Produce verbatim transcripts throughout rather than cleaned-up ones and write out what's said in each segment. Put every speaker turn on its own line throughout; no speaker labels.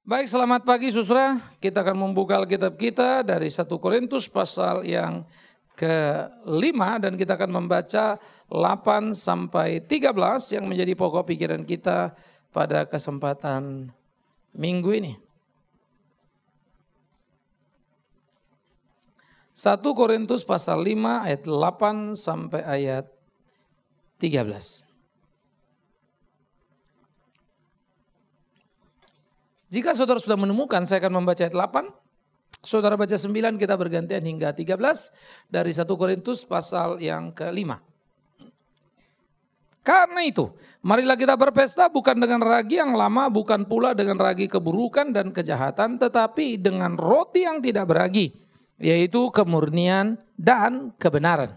Baik, selamat pagi saudara. Kita akan membuka Alkitab kita dari satu Korintus pasal yang kelima dan kita akan membaca delapan sampai tiga belas yang menjadi pokok pikiran kita pada kesempatan minggu ini. satu Korintus pasal lima ayat delapan sampai ayat tiga belas. Jika saudara sudah menemukan, saya akan membaca ayat delapan. Saudara baca sembilan, kita bergantian hingga tiga belas dari satu Korintus pasal yang kelima. Karena itu, marilah kita berpesta bukan dengan ragi yang lama, bukan pula dengan ragi keburukan dan kejahatan, tetapi dengan roti yang tidak beragi, yaitu kemurnian dan kebenaran.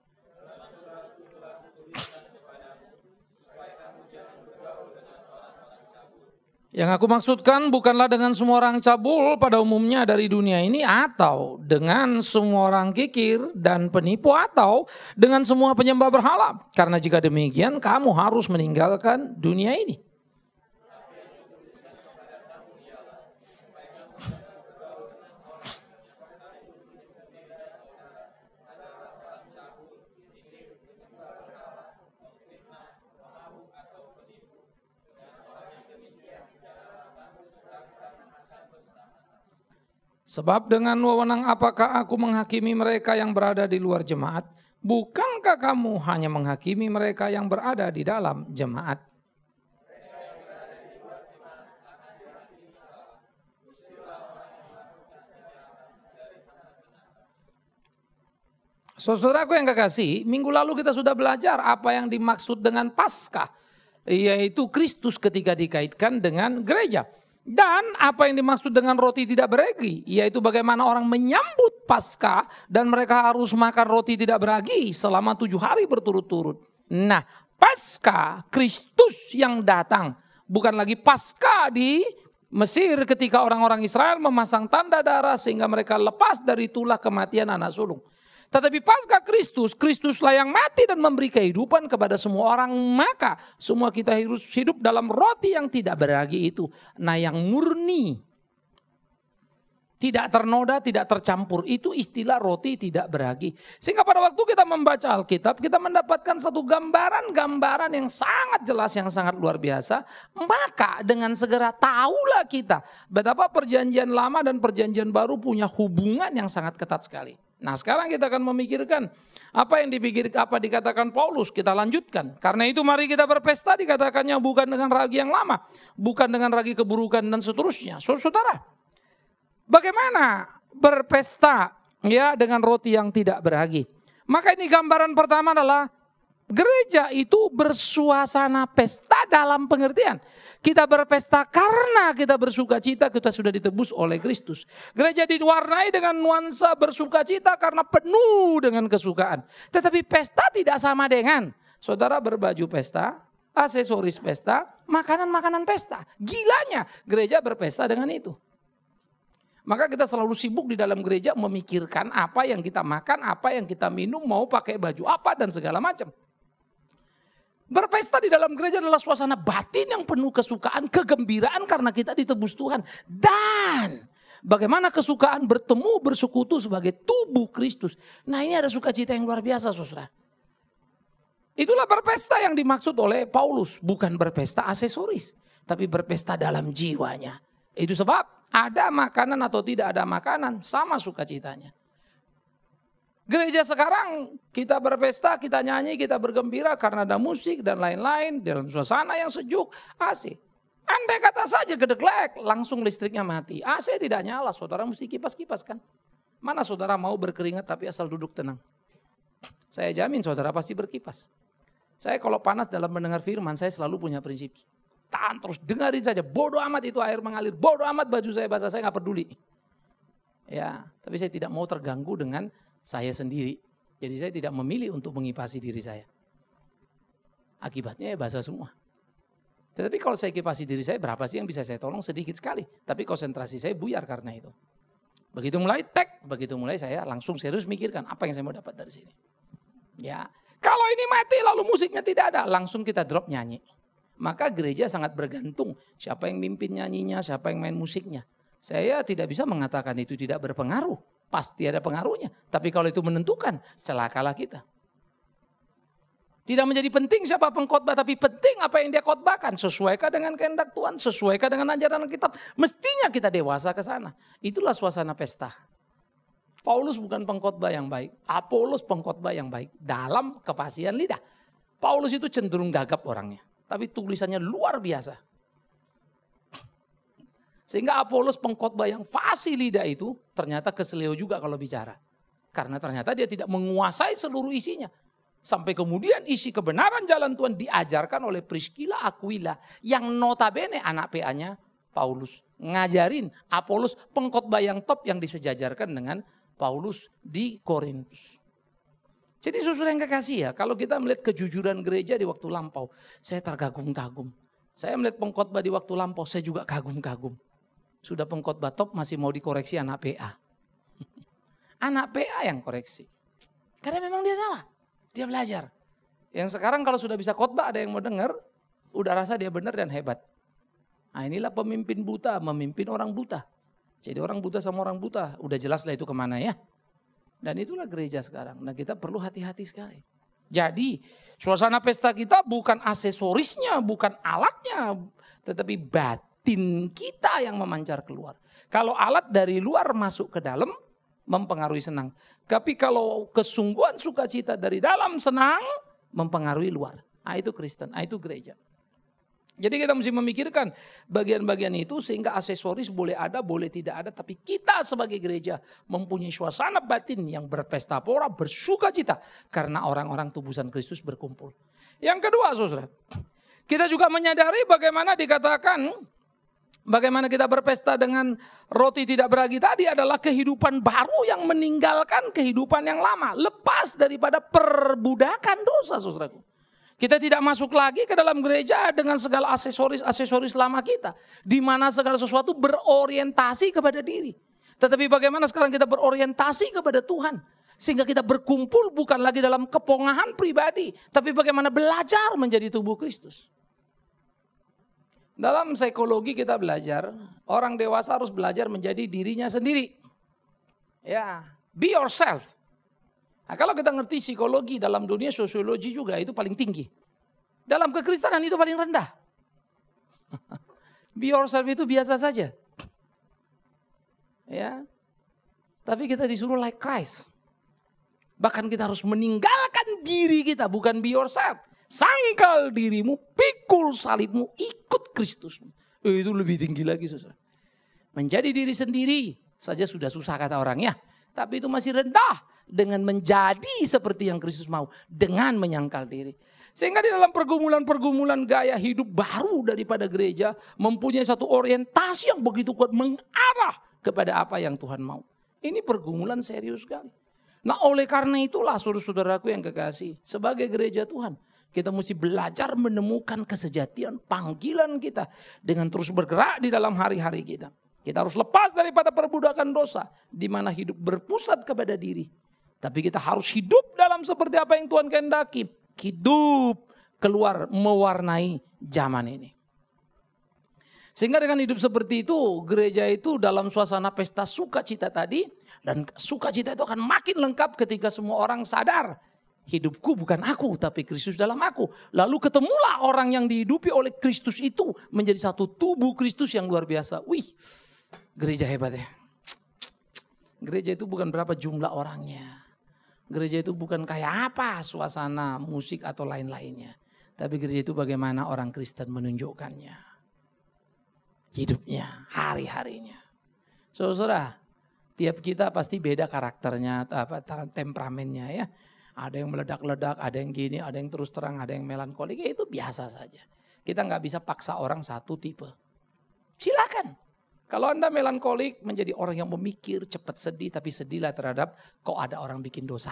Yang aku maksudkan bukanlah dengan semua orang cabul pada umumnya dari dunia ini, atau dengan semua orang kikir dan penipu, atau dengan semua penyembah berhala. Karena jika demikian kamu harus meninggalkan dunia ini. Sebab dengan wewenang apakah aku menghakimi mereka yang berada di luar jemaat? Bukankah kamu hanya menghakimi mereka yang berada di dalam jemaat? Saudaraku yang kekasih, minggu lalu kita sudah belajar apa yang dimaksud dengan Paskah, yaitu Kristus ketika dikaitkan dengan gereja. Dan apa yang dimaksud dengan roti tidak beragi, yaitu bagaimana orang menyambut Paskah dan mereka harus makan roti tidak beragi selama tujuh hari berturut-turut. Nah, Paskah Kristus yang datang, bukan lagi Paskah di Mesir ketika orang-orang Israel memasang tanda darah sehingga mereka lepas dari itulah kematian anak sulung. Tetapi Paskah Kristus, Kristuslah yang mati dan memberi kehidupan kepada semua orang. Maka semua kita hidup dalam roti yang tidak beragi itu. Nah, yang murni, tidak ternoda, tidak tercampur, itu istilah roti tidak beragi. Sehingga pada waktu kita membaca Alkitab, kita mendapatkan satu gambaran-gambaran yang sangat jelas, yang sangat luar biasa. Maka dengan segera tahulah kita betapa perjanjian lama dan perjanjian baru punya hubungan yang sangat ketat sekali. Nah, sekarang kita akan memikirkan apa yang dipikir, apa dikatakan Paulus, kita lanjutkan. Karena itu mari kita berpesta, dikatakannya bukan dengan ragi yang lama, bukan dengan ragi keburukan dan seterusnya. Saudara, bagaimana berpesta ya dengan roti yang tidak beragi? Maka ini gambaran pertama adalah gereja itu bersuasana pesta dalam pengertian. Kita berpesta karena kita bersuka cita, kita sudah ditebus oleh Kristus. Gereja diwarnai dengan nuansa bersuka cita karena penuh dengan kesukaan. Tetapi pesta tidak sama dengan saudara berbaju pesta, aksesoris pesta, makanan-makanan pesta. Gilanya gereja berpesta dengan itu. Maka kita selalu sibuk di dalam gereja memikirkan apa yang kita makan, apa yang kita minum, mau pakai baju apa dan segala macam. Berpesta di dalam gereja adalah suasana batin yang penuh kesukaan, kegembiraan karena kita ditebus Tuhan. Dan bagaimana kesukaan bertemu, bersekutu sebagai tubuh Kristus. Nah, ini ada sukacita yang luar biasa, saudara. Itulah berpesta yang dimaksud oleh Paulus. Bukan berpesta aksesoris, tapi berpesta dalam jiwanya. Itu sebab ada makanan atau tidak ada makanan, sama sukacitanya. Gereja sekarang kita berpesta, kita nyanyi, kita bergembira karena ada musik dan lain-lain dalam suasana yang sejuk, A C. Andai kata saja gedeklek, langsung listriknya mati. A C tidak nyala, saudara mesti kipas-kipas kan. Mana saudara mau berkeringat tapi asal duduk tenang? Saya jamin saudara pasti berkipas. Saya kalau panas dalam mendengar firman, saya selalu punya prinsip. Tahan terus, dengarin saja, bodoh amat itu air mengalir, bodoh amat baju saya basah, saya gak peduli. Ya, tapi saya tidak mau terganggu dengan saya sendiri. Jadi saya tidak memilih untuk mengipasi diri saya. Akibatnya ya basah semua. Tetapi kalau saya kipasi diri saya, berapa sih yang bisa saya tolong? Sedikit sekali. Tapi konsentrasi saya buyar karena itu. Begitu mulai tek, begitu mulai saya langsung serius mikirkan apa yang saya mau dapat dari sini. Ya, kalau ini mati lalu musiknya tidak ada, langsung kita drop nyanyi. Maka gereja sangat bergantung siapa yang mimpin nyanyinya, siapa yang main musiknya. Saya tidak bisa mengatakan itu tidak berpengaruh. Pasti ada pengaruhnya. Tapi kalau itu menentukan, celakalah kita. Tidak menjadi penting siapa pengkhotbah, tapi penting apa yang dia khotbahkan. Sesuaikah dengan kehendak Tuhan, sesuaikah dengan ajaran Alkitab. Mestinya kita dewasa ke sana. Itulah suasana pesta. Paulus bukan pengkhotbah yang baik. Apolos pengkhotbah yang baik. Dalam kefasihan lidah. Paulus itu cenderung gagap orangnya. Tapi tulisannya luar biasa. Sehingga Apolos pengkhotbah yang fasih lidah itu ternyata keseleo juga kalau bicara. Karena ternyata dia tidak menguasai seluruh isinya. Sampai kemudian isi kebenaran jalan Tuhan diajarkan oleh Priscilla Aquila. Yang notabene anak P A-nya Paulus. Ngajarin Apolos pengkhotbah yang top yang disejajarkan dengan Paulus di Korintus. Jadi saudara yang kekasih ya, kalau kita melihat kejujuran gereja di waktu lampau, saya terkagum-kagum. Saya melihat pengkhotbah di waktu lampau, saya juga kagum-kagum. Sudah pengkhotbah top masih mau dikoreksi anak P A. Anak P A yang koreksi. Karena memang dia salah, dia belajar. Yang sekarang kalau sudah bisa khotbah ada yang mau dengar, udah rasa dia benar dan hebat. Nah inilah pemimpin buta, memimpin orang buta. Jadi orang buta sama orang buta, udah jelas lah itu kemana ya. Dan itulah gereja sekarang. Nah kita perlu hati-hati sekali. Jadi suasana pesta kita bukan aksesorisnya, bukan alatnya. Tetapi batin kita yang memancar keluar. Kalau alat dari luar masuk ke dalam, mempengaruhi senang. Tapi kalau kesungguhan sukacita dari dalam senang, mempengaruhi luar. Nah itu Kristen, nah itu gereja. Jadi kita mesti memikirkan bagian-bagian itu sehingga aksesoris boleh ada, boleh tidak ada. Tapi kita sebagai gereja mempunyai suasana batin yang berpesta pora, bersuka cita. Karena orang-orang tubusan Kristus berkumpul. Yang kedua saudara, kita juga menyadari bagaimana dikatakan, bagaimana kita berpesta dengan roti tidak beragi tadi adalah kehidupan baru yang meninggalkan kehidupan yang lama. Lepas daripada perbudakan dosa saudaraku. Kita tidak masuk lagi ke dalam gereja dengan segala aksesoris-aksesoris lama kita. Di mana segala sesuatu berorientasi kepada diri. Tetapi bagaimana sekarang kita berorientasi kepada Tuhan. Sehingga kita berkumpul bukan lagi dalam kepongahan pribadi. Tapi bagaimana belajar menjadi tubuh Kristus. Dalam psikologi kita belajar, orang dewasa harus belajar menjadi dirinya sendiri. Ya, be yourself. Nah, kalau kita ngerti psikologi dalam dunia sosiologi juga itu paling tinggi. Dalam kekristenan itu paling rendah. Be yourself itu biasa saja. Ya. Tapi kita disuruh like Christ. Bahkan kita harus meninggalkan diri kita, bukan be yourself. Sangkal dirimu, pikul salibmu, ikut Kristus. Eh, itu lebih tinggi lagi saudara. Menjadi diri sendiri saja sudah susah kata orang ya. Tapi itu masih rendah dengan menjadi seperti yang Kristus mau. Dengan menyangkal diri. Sehingga di dalam pergumulan-pergumulan gaya hidup baru daripada gereja. Mempunyai satu orientasi yang begitu kuat mengarah kepada apa yang Tuhan mau. Ini pergumulan serius sekali. Nah oleh karena itulah saudara-saudaraku yang kekasih. Sebagai gereja Tuhan. Kita mesti belajar menemukan kesejatian panggilan kita. Dengan terus bergerak di dalam hari-hari kita. Kita harus lepas daripada perbudakan dosa. Di mana hidup berpusat kepada diri. Tapi kita harus hidup dalam seperti apa yang Tuhan kehendaki. Hidup keluar mewarnai zaman ini. Sehingga dengan hidup seperti itu. Gereja itu dalam suasana pesta sukacita tadi. Dan sukacita itu akan makin lengkap ketika semua orang sadar. Hidupku bukan aku tapi Kristus dalam aku. Lalu ketemulah orang yang dihidupi oleh Kristus itu. Menjadi satu tubuh Kristus yang luar biasa. Wih. Gereja hebat ya. Gereja itu bukan berapa jumlah orangnya. Gereja itu bukan kayak apa suasana musik atau lain-lainnya. Tapi gereja itu bagaimana orang Kristen menunjukkannya. Hidupnya, hari-harinya. Saudara, tiap kita pasti beda karakternya, apa temperamennya ya. Ada yang meledak-ledak, ada yang gini, ada yang terus terang, ada yang melankolik. Ya itu biasa saja. Kita nggak bisa paksa orang satu tipe. Silakan. Kalau Anda melankolik menjadi orang yang memikir, cepat sedih, tapi sedihlah terhadap kok ada orang bikin dosa.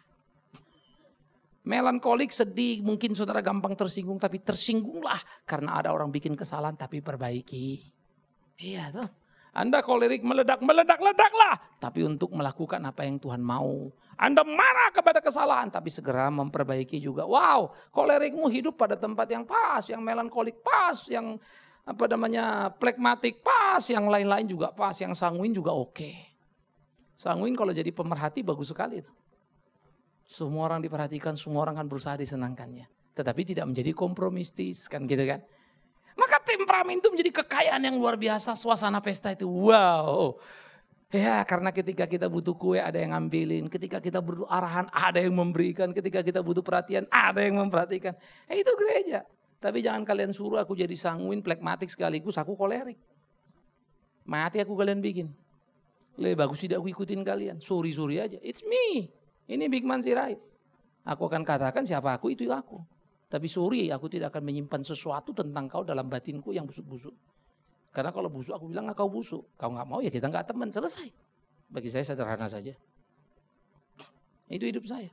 Melankolik, sedih, mungkin saudara gampang tersinggung, tapi tersinggunglah karena ada orang bikin kesalahan, tapi perbaiki. Iya tuh. Anda kolerik meledak, meledak, ledaklah. Tapi untuk melakukan apa yang Tuhan mau. Anda marah kepada kesalahan, tapi segera memperbaiki juga. Wow, kolerikmu hidup pada tempat yang pas, yang melankolik pas, yang apa namanya plekmatik pas, yang lain-lain juga pas, yang sanguin juga oke. Sanguin kalau jadi pemerhati bagus sekali itu. Semua orang diperhatikan, semua orang kan berusaha disenangkannya. Tetapi tidak menjadi kompromistis, kan gitu kan. Maka temperamen itu menjadi kekayaan yang luar biasa, suasana pesta itu. Wow. Ya, karena ketika kita butuh kue ada yang ngambilin, ketika kita butuh arahan ada yang memberikan, ketika kita butuh perhatian ada yang memperhatikan. Eh itu gereja. Tapi jangan kalian suruh aku jadi sanguin, plekmatik sekaligus aku kolerik. Mati aku kalian bikin. Lebih bagus tidak aku ikutin kalian. Sorry-sorry aja. It's me. Ini Big Man Sirait. Aku akan katakan siapa aku itu aku. Tapi sorry, aku tidak akan menyimpan sesuatu tentang kau dalam batinku yang busuk-busuk. Karena kalau busuk, aku bilang kau busuk. Kau nggak mau ya kita nggak teman, selesai. Bagi saya sederhana saja. Itu hidup saya.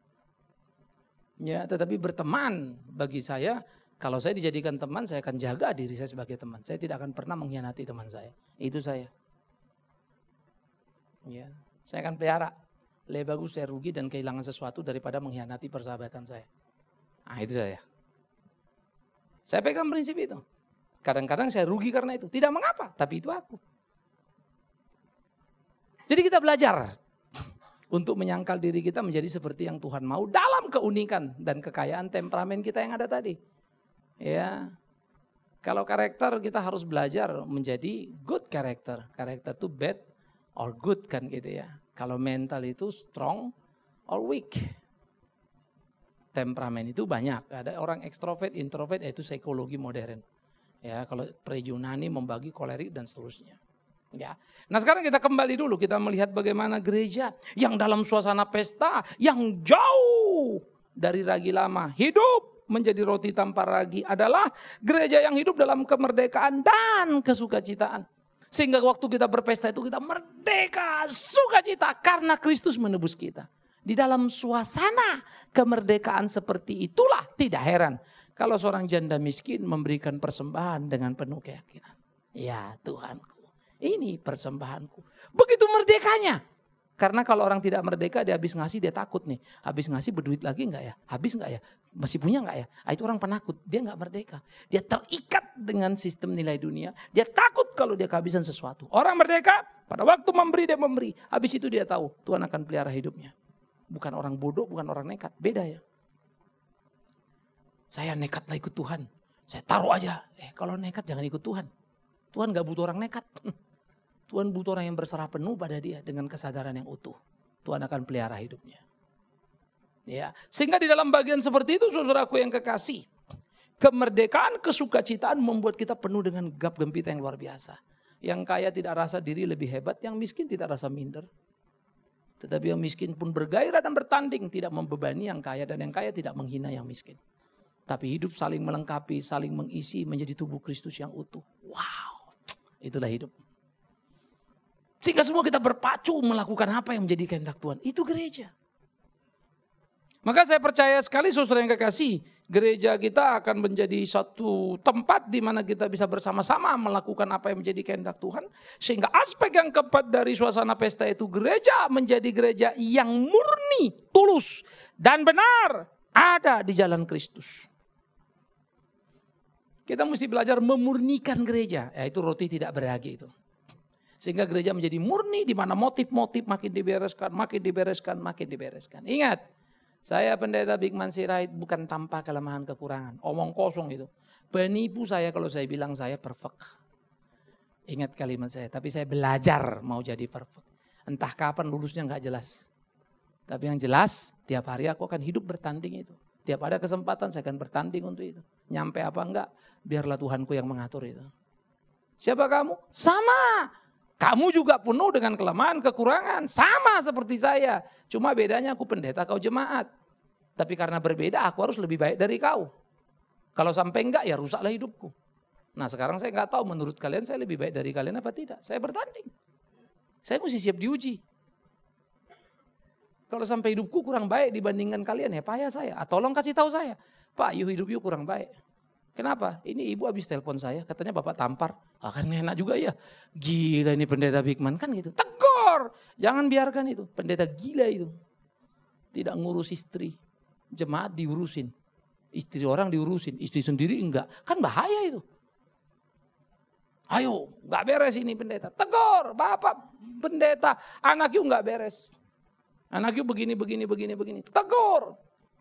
Ya, tetapi berteman bagi saya, kalau saya dijadikan teman, saya akan jaga diri saya sebagai teman. Saya tidak akan pernah mengkhianati teman saya. Itu saya. Ya, saya akan pelihara. Lebih bagus saya rugi dan kehilangan sesuatu daripada mengkhianati persahabatan saya. Nah itu saya. Saya pegang prinsip itu. Kadang-kadang saya rugi karena itu. Tidak mengapa, tapi itu aku. Jadi kita belajar untuk menyangkal diri kita menjadi seperti yang Tuhan mau dalam keunikan dan kekayaan temperamen kita yang ada tadi. Ya, kalau karakter kita harus belajar menjadi good character. Karakter itu bad or good kan gitu ya. Kalau mental itu strong or weak. Temperamen itu banyak. Ada orang ekstrovert, introvert, yaitu psikologi modern. Ya, kalau pre-Yunani membagi kolerik dan seterusnya. Ya. Nah sekarang kita kembali dulu, kita melihat bagaimana gereja yang dalam suasana pesta, yang jauh dari ragi lama, hidup menjadi roti tanpa ragi adalah gereja yang hidup dalam kemerdekaan dan kesukacitaan. Sehingga waktu kita berpesta itu kita merdeka, sukacita karena Kristus menebus kita. Di dalam suasana kemerdekaan seperti itulah tidak heran kalau seorang janda miskin memberikan persembahan dengan penuh keyakinan. Ya Tuhanku, ini persembahanku. Begitu merdekanya. Karena kalau orang tidak merdeka dia habis ngasih dia takut nih. Habis ngasih berduit lagi enggak ya? Habis enggak ya? Masih punya enggak ya? Ah, itu orang penakut, dia enggak merdeka. Dia terikat dengan sistem nilai dunia. Dia takut kalau dia kehabisan sesuatu. Orang merdeka pada waktu memberi dia memberi. Habis itu dia tahu Tuhan akan pelihara hidupnya. Bukan orang bodoh, bukan orang nekat. Beda ya. Saya nekatlah ikut Tuhan. Saya taruh aja. Eh kalau nekat jangan ikut Tuhan. Tuhan gak butuh orang nekat. Tuhan butuh orang yang berserah penuh pada dia dengan kesadaran yang utuh. Tuhan akan pelihara hidupnya. Ya, sehingga di dalam bagian seperti itu saudaraku yang kekasih. Kemerdekaan, kesukacitaan membuat kita penuh dengan gap gempita yang luar biasa. Yang kaya tidak rasa diri lebih hebat, yang miskin tidak rasa minder. Tetapi yang miskin pun bergairah dan bertanding, tidak membebani yang kaya dan yang kaya tidak menghina yang miskin. Tapi hidup saling melengkapi, saling mengisi menjadi tubuh Kristus yang utuh. Wow, itulah hidup. Sehingga semua kita berpacu melakukan apa yang menjadi kehendak Tuhan. Itu gereja. Maka saya percaya sekali saudara yang kekasih, gereja kita akan menjadi satu tempat di mana kita bisa bersama-sama melakukan apa yang menjadi kehendak Tuhan. Sehingga aspek yang keempat dari suasana pesta itu gereja menjadi gereja yang murni, tulus dan benar ada di jalan Kristus. Kita mesti belajar memurnikan gereja, yaitu roti tidak beragi itu. Sehingga gereja menjadi murni di mana motif-motif makin dibereskan, makin dibereskan, makin dibereskan. Ingat, saya pendeta Big Man Sirait bukan tanpa kelemahan kekurangan. Omong kosong itu. Penipu saya kalau saya bilang saya perfect. Ingat kalimat saya, tapi saya belajar mau jadi perfect. Entah kapan lulusnya gak jelas. Tapi yang jelas, tiap hari aku akan hidup bertanding itu. Tiap ada kesempatan saya akan bertanding untuk itu. Nyampe apa enggak, biarlah Tuhanku yang mengatur itu. Siapa kamu? Sama. Kamu juga penuh dengan kelemahan, kekurangan. Sama seperti saya. Cuma bedanya aku pendeta, kau jemaat. Tapi karena berbeda aku harus lebih baik dari kau. Kalau sampai enggak ya rusaklah hidupku. Nah sekarang saya enggak tahu menurut kalian saya lebih baik dari kalian apa tidak. Saya bertanding. Saya mesti siap diuji. Kalau sampai hidupku kurang baik dibandingkan kalian ya payah saya. Ah, tolong kasih tahu saya. Pak, you hidup you kurang baik. Kenapa? Ini ibu habis telepon saya, katanya bapak tampar. Ah, kan enak juga ya. Gila ini pendeta Bigman kan gitu. Tegur, jangan biarkan itu. Pendeta gila itu. Tidak ngurus istri, jemaat diurusin. Istri orang diurusin, istri sendiri enggak. Kan bahaya itu. Ayo, enggak beres ini pendeta. Tegur, bapak pendeta, anak you enggak beres. Anak you begini, begini, begini, begini. Tegur.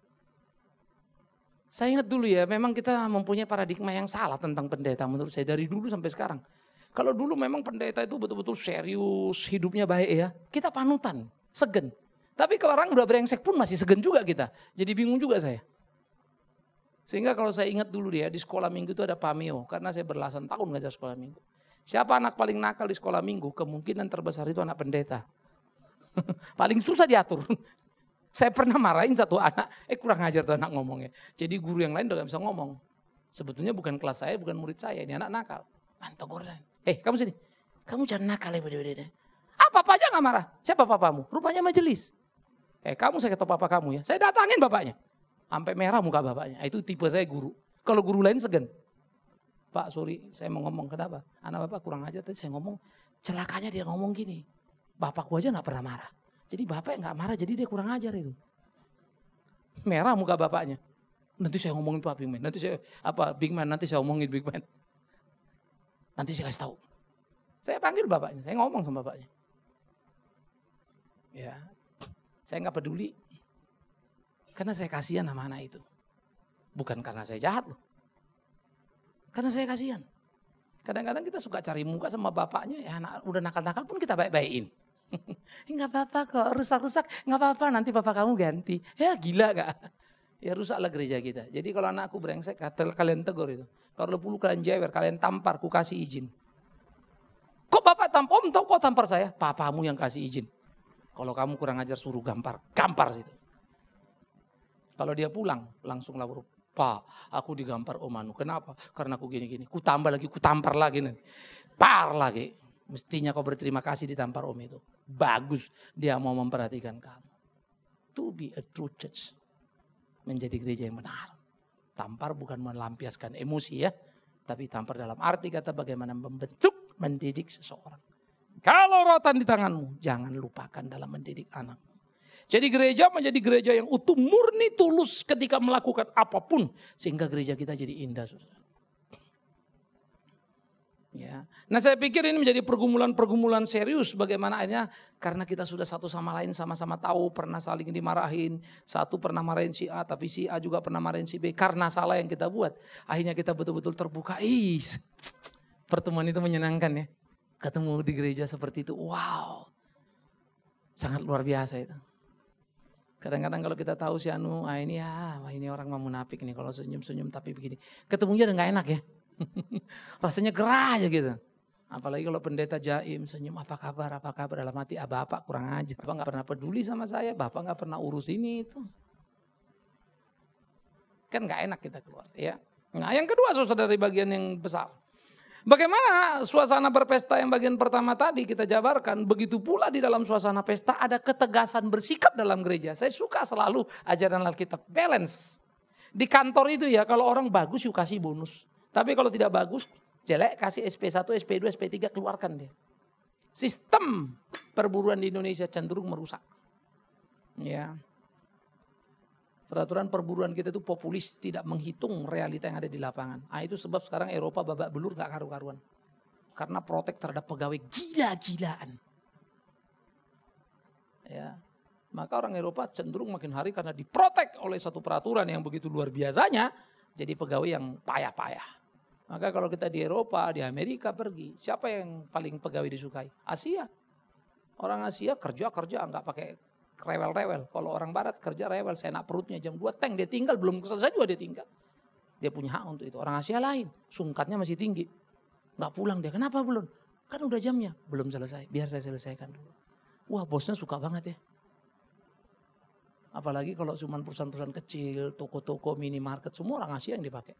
Saya ingat dulu ya, memang kita mempunyai paradigma yang salah tentang pendeta menurut saya dari dulu sampai sekarang. Kalau dulu memang pendeta itu betul-betul serius, hidupnya baik ya. Kita panutan, segen. Tapi kalau orang udah brengsek pun masih segen juga kita. Jadi bingung juga saya. Sehingga kalau saya ingat dulu dia di sekolah minggu itu ada pameo. Karena saya belasan tahun ngajar sekolah minggu. Siapa anak paling nakal di sekolah minggu? Kemungkinan terbesar itu anak pendeta. Paling susah diatur. Saya pernah marahin satu anak, eh kurang ajar tuh anak ngomongnya. Jadi guru yang lain udah gak bisa ngomong. Sebetulnya bukan kelas saya, bukan murid saya. Ini anak nakal. Mantap gordan. Eh kamu sini. Kamu jangan nakal ya beda-beda. Ah papa aja gak marah. Siapa papamu? Rupanya majelis. Eh kamu saya kata papa kamu ya. Saya datangin bapaknya. Sampai merah muka bapaknya. Itu tipe saya guru. Kalau guru lain segan. Pak sorry saya mau ngomong. Kenapa? Anak bapak kurang ajar. Tadi saya ngomong. Celakanya dia ngomong gini. Bapakku aja gak pernah marah. Jadi bapak nggak marah, jadi dia kurang ajar itu. Merah muka bapaknya. Nanti saya ngomongin Pak Bigman. Nanti saya apa Bigman nanti saya ngomongin Bigman. Nanti saya kasih tahu. Saya panggil bapaknya, saya ngomong sama bapaknya. Ya, saya nggak peduli. Karena saya kasihan sama anak itu. Bukan karena saya jahat loh. Karena saya kasihan. Kadang-kadang kita suka cari muka sama bapaknya, ya anak udah nakal-nakal pun kita baik-baikin. Enggak apa-apa kok, rusak-rusak, enggak apa-apa nanti bapak kamu ganti. Ya gila gak? Ya rusaklah gereja kita. Jadi kalau anakku brengsek, kalian tegur itu. Kalau perlu kalian jewer, kalian tampar, ku kasih izin. Kok bapak tampar? Om tahu kok tampar saya? Papamu yang kasih izin. Kalau kamu kurang ajar suruh gampar, gampar situ. Kalau dia pulang, langsung lapor. Pak, aku digampar om anu. Kenapa? Karena aku gini-gini. Ku tambah lagi, ku tampar lagi nanti. Par lagi. Mestinya kau berterima kasih ditampar om itu. Bagus dia mau memperhatikan kamu. To be a true church. Menjadi gereja yang benar. Tampar bukan melampiaskan emosi ya. Tapi tampar dalam arti kata bagaimana membentuk, mendidik seseorang. Kalau rotan di tanganmu, jangan lupakan dalam mendidik anak. Jadi gereja menjadi gereja yang utuh, murni, tulus ketika melakukan apapun. Sehingga gereja kita jadi indah. Ya. Nah saya pikir ini menjadi pergumulan-pergumulan serius bagaimana akhirnya karena kita sudah satu sama lain sama-sama tahu pernah saling dimarahin. Satu pernah marahin si A tapi si A juga pernah marahin si B karena salah yang kita buat. Akhirnya kita betul-betul terbuka. Ih, pertemuan itu menyenangkan ya. Ketemu di gereja seperti itu, wow. Sangat luar biasa itu. Kadang-kadang kalau kita tahu si Anu, ah ini ya, wah ini orang mau munafik nih kalau senyum-senyum tapi begini. Ketemunya udah gak enak ya. Rasanya gerah aja gitu. Apalagi kalau pendeta jaim senyum apa kabar apa kabar dalam hati ah bapak kurang ajar. Bapak gak pernah peduli sama saya. Bapak gak pernah urus ini itu. Kan gak enak kita keluar ya. Nah yang kedua saudara dari bagian yang besar. Bagaimana suasana berpesta yang bagian pertama tadi kita jabarkan. Begitu pula di dalam suasana pesta ada ketegasan bersikap dalam gereja. Saya suka selalu ajaran Alkitab. Balance. Di kantor itu ya kalau orang bagus yuk kasih bonus. Tapi kalau tidak bagus, jelek kasih S P satu, S P dua, S P tiga keluarkan dia. Sistem perburuan di Indonesia cenderung merusak. Ya. Peraturan perburuan kita itu populis, tidak menghitung realita yang ada di lapangan. Nah, itu sebab sekarang Eropa babak belur gak karu-karuan. Karena protek terhadap pegawai gila-gilaan. Ya. Maka orang Eropa cenderung makin hari karena diprotek oleh satu peraturan yang begitu luar biasanya. Jadi pegawai yang payah-payah. Maka kalau kita di Eropa, di Amerika pergi, siapa yang paling pegawai disukai? Asia. Orang Asia kerja-kerja nggak pakai rewel-rewel. Kalau orang Barat kerja rewel, seenak perutnya jam dua, tank dia tinggal, belum selesai juga dia tinggal. Dia punya hak untuk itu. Orang Asia lain, sungkatnya masih tinggi. Nggak pulang dia, kenapa belum? Kan udah jamnya, belum selesai, biar saya selesaikan dulu. Wah bosnya suka banget ya. Apalagi kalau cuma perusahaan-perusahaan kecil, toko-toko, minimarket, semua orang Asia yang dipakai.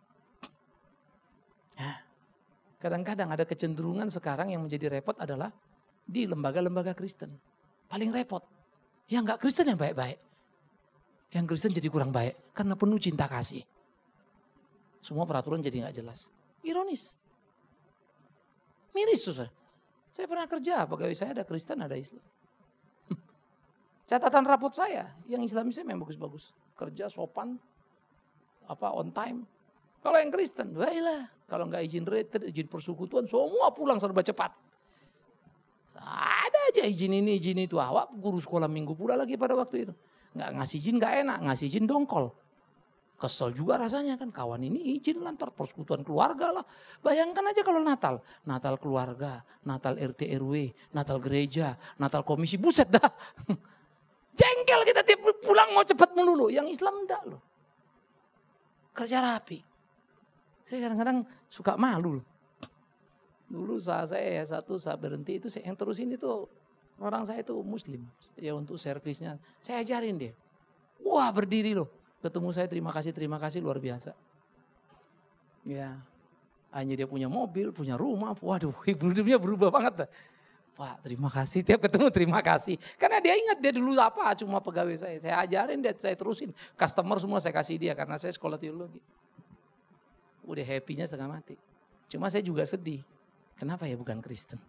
Nah, kadang-kadang ada kecenderungan sekarang yang menjadi repot adalah di lembaga-lembaga Kristen. Paling repot. Yang enggak Kristen yang baik-baik. Yang Kristen jadi kurang baik karena penuh cinta kasih. Semua peraturan jadi gak jelas. Ironis. Miris saudara. Saya pernah kerja, pegawai saya ada Kristen, ada Islam. Catatan rapot saya, yang Islamis memang bagus-bagus. Kerja sopan, apa on time. Kalau yang Kristen, baiklah. Kalau nggak izin retret, izin persekutuan, semua pulang serba cepat. Ada aja izin ini, izin itu. Awak guru sekolah minggu pula lagi pada waktu itu. Nggak ngasih izin nggak enak, ngasih izin dongkol. Kesel juga rasanya kan, kawan ini izin lantar persekutuan keluarga lah. Bayangkan aja kalau Natal. Natal keluarga, Natal R T R W, Natal gereja, Natal komisi, buset dah. Jengkel kita tiap pulang mau cepat melulu. Yang Islam enggak loh. Kerja rapi. Saya kadang-kadang suka malu loh. Dulu saat saya satu saat berhenti itu saya yang terusin itu orang saya itu Muslim. Ya untuk servisnya. Saya ajarin dia. Wah berdiri loh. Ketemu saya terima kasih, terima kasih luar biasa. Ya, hanya dia punya mobil, punya rumah. Waduh, hidupnya berubah banget. Pak, terima kasih. Tiap ketemu terima kasih. Karena dia ingat dia dulu apa, cuma pegawai saya. Saya ajarin dia, saya terusin. Customer semua saya kasih dia karena saya sekolah teologi. Udah happy-nya setengah mati. Cuma saya juga sedih. Kenapa ya bukan Kristen?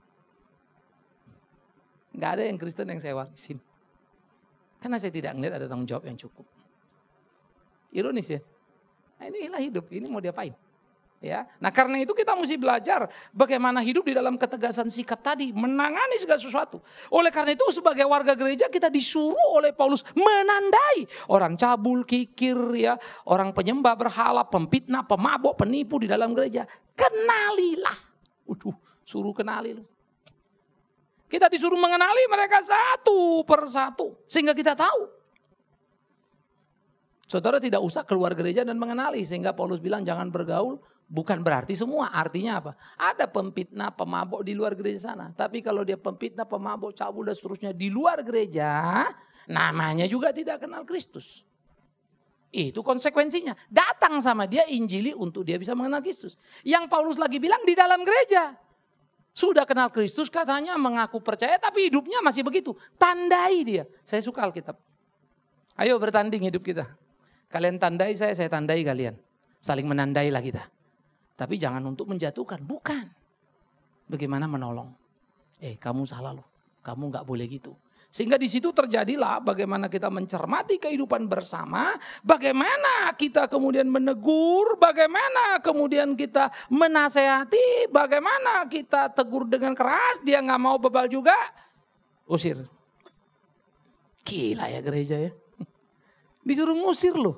Gak ada yang Kristen yang saya warisin. Karena saya tidak ngeliat ada tanggung jawab yang cukup. Ironis ya. Nah, inilah hidup, ini mau diapain? Ya. Nah karena itu kita mesti belajar bagaimana hidup di dalam ketegasan sikap tadi. Menangani segala sesuatu. Oleh karena itu sebagai warga gereja kita disuruh oleh Paulus menandai. Orang cabul, kikir ya. Orang penyembah berhala, pempitnah, pemabok, penipu di dalam gereja. Kenalilah. Waduh, suruh kenali lu. Kita disuruh mengenali mereka satu persatu. Sehingga kita tahu. Saudara tidak usah keluar gereja dan mengenali. Sehingga Paulus bilang jangan bergaul. Bukan berarti semua. Artinya apa? Ada pempitnah, pemabok di luar gereja sana. Tapi kalau dia pempitnah, pemabok, cabul dan seterusnya di luar gereja. Namanya juga tidak kenal Kristus. Itu konsekuensinya. Datang sama dia injili untuk dia bisa mengenal Kristus. Yang Paulus lagi bilang di dalam gereja. Sudah kenal Kristus katanya mengaku percaya. Tapi hidupnya masih begitu. Tandai dia. Saya suka Alkitab. Ayo bertanding hidup kita. Kalian tandai saya, saya tandai kalian. Saling menandailah kita. Tapi jangan untuk menjatuhkan, bukan. Bagaimana menolong. Eh kamu salah loh, kamu gak boleh gitu. Sehingga di situ terjadilah bagaimana kita mencermati kehidupan bersama. Bagaimana kita kemudian menegur, bagaimana kemudian kita menasehati. Bagaimana kita tegur dengan keras, dia gak mau bebal juga. Usir. Gila ya gereja ya. Disuruh ngusir loh.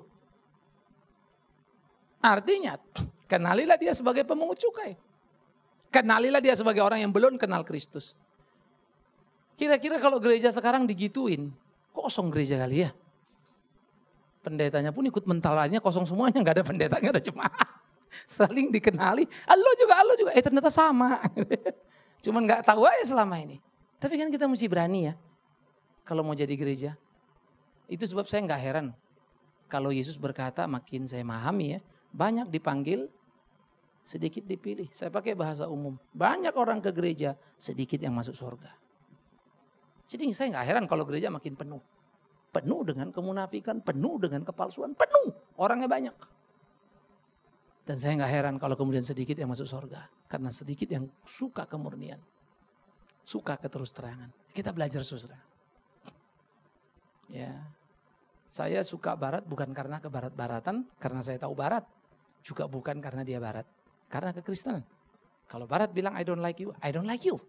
Artinya kenalilah dia sebagai pemungut cukai. Kenalilah dia sebagai orang yang belum kenal Kristus. Kira-kira kalau gereja sekarang digituin, kosong gereja kali ya. Pendetanya pun ikut mentalannya kosong semuanya, gak ada pendeta, gak ada jemaat. Saling dikenali, Allah juga, Allah juga, eh ternyata sama. Cuman gak tahu aja selama ini. Tapi kan kita mesti berani ya, kalau mau jadi gereja. Itu sebab saya gak heran, kalau Yesus berkata makin saya memahami ya, banyak dipanggil, sedikit dipilih. Saya pakai bahasa umum. Banyak orang ke gereja, sedikit yang masuk surga. Jadi saya gak heran kalau gereja makin penuh. Penuh dengan kemunafikan, penuh dengan kepalsuan, penuh. Orangnya banyak. Dan saya gak heran kalau kemudian sedikit yang masuk surga. Karena sedikit yang suka kemurnian. Suka keterus terangan. Kita belajar saudara. Ya, saya suka barat bukan karena kebarat-baratan, karena saya tahu barat. Juga bukan karena dia barat, karena kekristenan. Kalau barat bilang I don't like you, I don't like you.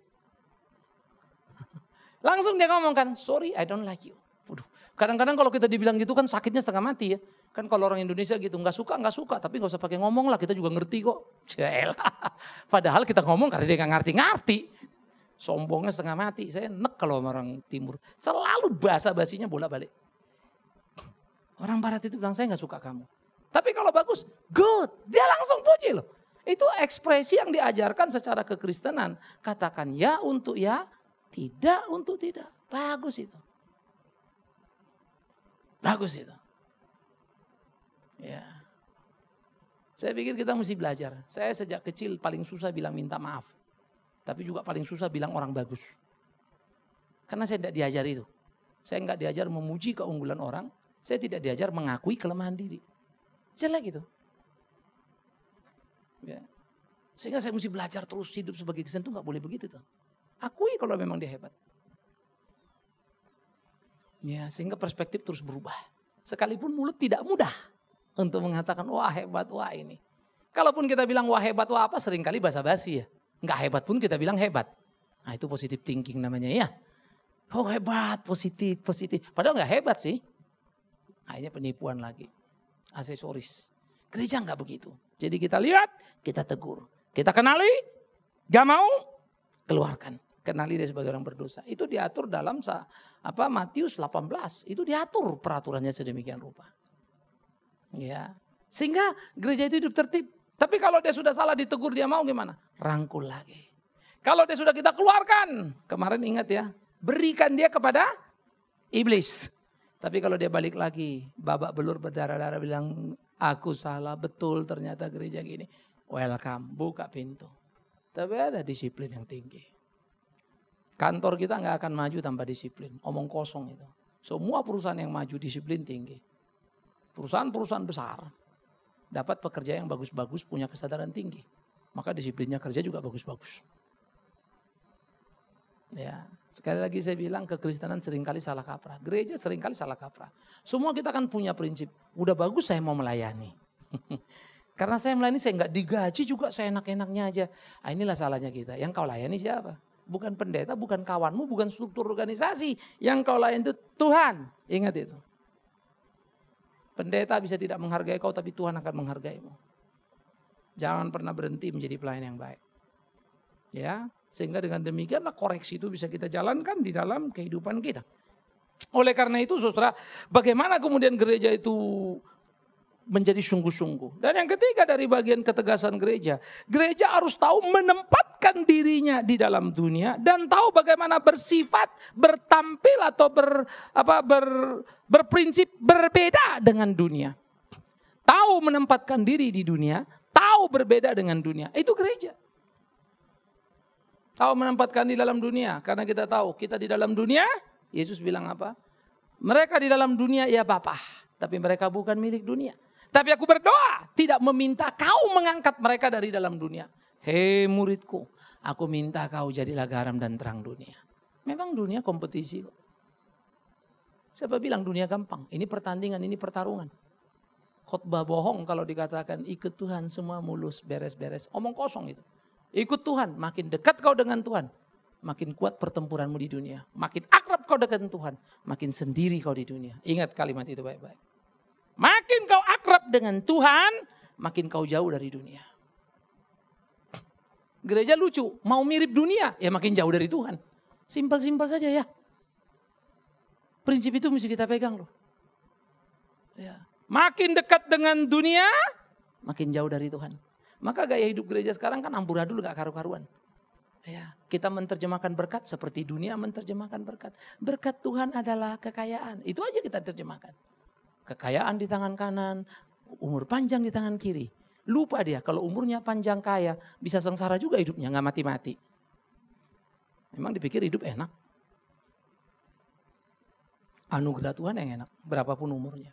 Langsung dia ngomongkan, sorry I don't like you. Waduh, kadang-kadang kalau kita dibilang gitu kan sakitnya setengah mati ya. Kan kalau orang Indonesia gitu, nggak suka, nggak suka. Tapi nggak usah pakai ngomong lah, kita juga ngerti kok. Jaelah. Padahal kita ngomong karena dia nggak ngerti-ngerti. Sombongnya setengah mati. Saya nek kalau orang timur. Selalu basa-basinya bolak-balik. Orang barat itu bilang saya gak suka kamu. Tapi kalau bagus, good. Dia langsung puji loh. Itu ekspresi yang diajarkan secara kekristenan. Katakan ya untuk ya, tidak untuk tidak. Bagus itu. Bagus itu. Ya. Saya pikir kita mesti belajar. Saya sejak kecil paling susah bilang minta maaf. Tapi juga paling susah bilang orang bagus. Karena saya tidak diajar itu. Saya enggak diajar memuji keunggulan orang. Saya tidak diajar mengakui kelemahan diri. Jelek gitu. Ya. Sehingga saya mesti belajar terus hidup sebagai Kristen itu gak boleh begitu tuh. Akui kalau memang dia hebat. Ya, sehingga perspektif terus berubah. Sekalipun mulut tidak mudah untuk mengatakan wah hebat, wah ini. Kalaupun kita bilang wah hebat, wah apa seringkali basa-basi ya. Gak hebat pun kita bilang hebat. Nah itu positive thinking namanya ya. Oh hebat, positif, positif. Padahal gak hebat sih. Akhirnya penipuan lagi. Aksesoris. Gereja gak begitu. Jadi kita lihat, kita tegur. Kita kenali, gak mau, keluarkan. Kenali dia sebagai orang berdosa. Itu diatur dalam apa Matius delapan belas. Itu diatur peraturannya sedemikian rupa. Ya, sehingga gereja itu hidup tertib. Tapi kalau dia sudah salah ditegur, dia mau gimana? Rangkul lagi. Kalau dia sudah kita keluarkan. Kemarin ingat ya, berikan dia kepada iblis. Tapi kalau dia balik lagi, babak belur berdarah-darah bilang, aku salah betul ternyata gereja gini. Welcome, buka pintu. Tapi ada disiplin yang tinggi. Kantor kita nggak akan maju tanpa disiplin. Omong kosong itu. Semua perusahaan yang maju disiplin tinggi. Perusahaan-perusahaan besar dapat pekerja yang bagus-bagus, punya kesadaran tinggi. Maka disiplinnya kerja juga bagus-bagus. Ya, sekali lagi saya bilang kekristenan seringkali salah kaprah. Gereja seringkali salah kaprah. Semua kita kan punya prinsip. Udah bagus saya mau melayani. Karena saya melayani saya nggak digaji juga saya enak-enaknya aja. Nah, inilah salahnya kita. Yang kau layani siapa? Bukan pendeta, bukan kawanmu, bukan struktur organisasi. Yang kau layani itu Tuhan. Ingat itu. Pendeta bisa tidak menghargai kau, tapi Tuhan akan menghargaimu. Jangan pernah berhenti menjadi pelayan yang baik. Ya, sehingga dengan demikianlah koreksi itu bisa kita jalankan di dalam kehidupan kita. Oleh karena itu, saudara, bagaimana kemudian gereja itu menjadi sungguh-sungguh. Dan yang ketiga dari bagian ketegasan gereja. Gereja harus tahu menempatkan dirinya di dalam dunia. Dan tahu bagaimana bersifat, bertampil atau ber, apa, ber, berprinsip berbeda dengan dunia. Tahu menempatkan diri di dunia. Tahu berbeda dengan dunia. Itu gereja. Tahu menempatkan di dalam dunia. Karena kita tahu kita di dalam dunia. Yesus bilang apa? Mereka di dalam dunia ya Bapa. Tapi mereka bukan milik dunia. Tapi aku berdoa tidak meminta kau mengangkat mereka dari dalam dunia. Hei muridku, aku minta kau jadilah garam dan terang dunia. Memang dunia kompetisi kok. Siapa bilang dunia gampang? Ini pertandingan, ini pertarungan. Khotbah bohong kalau dikatakan ikut Tuhan semua mulus, beres-beres. Omong kosong itu. Ikut Tuhan, makin dekat kau dengan Tuhan. Makin kuat pertempuranmu di dunia. Makin akrab kau dengan Tuhan. Makin sendiri kau di dunia. Ingat kalimat itu baik-baik. Makin kau akrab dengan Tuhan, makin kau jauh dari dunia. Gereja lucu, mau mirip dunia, ya makin jauh dari Tuhan. Simpel-simpel saja ya. Prinsip itu mesti kita pegang loh. Ya. Makin dekat dengan dunia, makin jauh dari Tuhan. Maka gaya hidup gereja sekarang kan amburadul gak karu-karuan. Ya, kita menerjemahkan berkat seperti dunia menerjemahkan berkat. Berkat Tuhan adalah kekayaan. Itu aja kita terjemahkan. Kekayaan di tangan kanan, umur panjang di tangan kiri. Lupa dia kalau umurnya panjang kaya, bisa sengsara juga hidupnya, gak mati-mati. Memang dipikir hidup enak. Anugerah Tuhan yang enak, berapapun umurnya.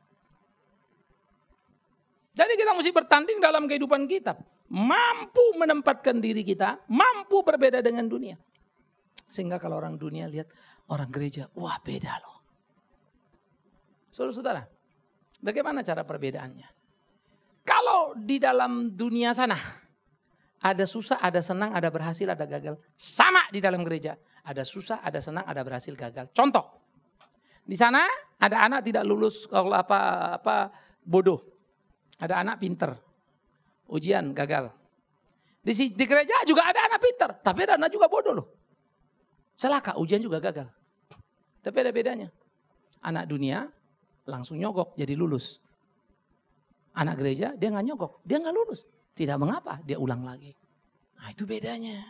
Jadi kita mesti bertanding dalam kehidupan kita. Mampu menempatkan diri kita, mampu berbeda dengan dunia. Sehingga kalau orang dunia lihat orang gereja, wah beda loh. Saudara-saudara, bagaimana cara perbedaannya? Kalau di dalam dunia sana, ada susah, ada senang, ada berhasil, ada gagal. Sama di dalam gereja, ada susah, ada senang, ada berhasil, gagal. Contoh, di sana ada anak tidak lulus kalau apa apa bodoh. Ada anak pinter, ujian gagal. Di, di gereja juga ada anak pinter, tapi ada anak juga bodoh loh. Celaka, ujian juga gagal. Tapi ada bedanya. Anak dunia langsung nyogok jadi lulus. Anak gereja dia nggak nyogok, dia nggak lulus. Tidak mengapa, dia ulang lagi. Nah itu bedanya.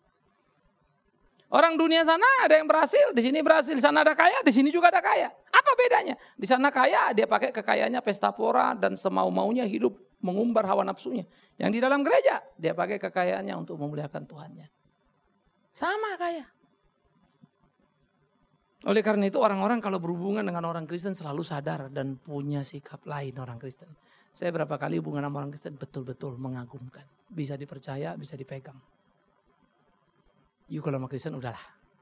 Orang dunia sana ada yang berhasil, di sini berhasil, di sana ada kaya, di sini juga ada kaya. Apa bedanya? Di sana kaya, dia pakai kekayaannya pesta pora dan semau-maunya hidup mengumbar hawa nafsunya. Yang di dalam gereja, dia pakai kekayaannya untuk memuliakan Tuhannya. Sama kaya. Oleh karena itu orang-orang kalau berhubungan dengan orang Kristen selalu sadar dan punya sikap lain orang Kristen. Saya berapa kali hubungan sama orang Kristen betul-betul mengagumkan. Bisa dipercaya, bisa dipegang. Yuk kalau sama Kristen udahlah.